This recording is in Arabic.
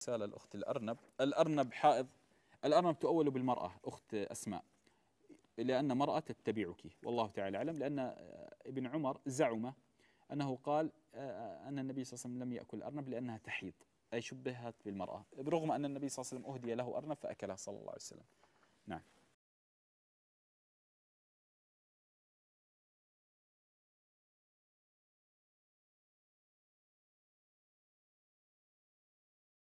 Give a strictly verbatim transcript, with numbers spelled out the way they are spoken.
رسالة الأخت الأرنب. الأرنب حائض. الأرنب تؤول بالمرأة أخت أسماء، لأن مرأة تتبعك، والله تعالى أعلم. لأن ابن عمر زعم أنه قال أن النبي صلى الله عليه وسلم لم يأكل الأرنب لأنها تحيض، أي شبهت بالمرأة، برغم أن النبي صلى الله عليه وسلم أهدي له أرنب فأكلها صلى الله عليه وسلم. نعم.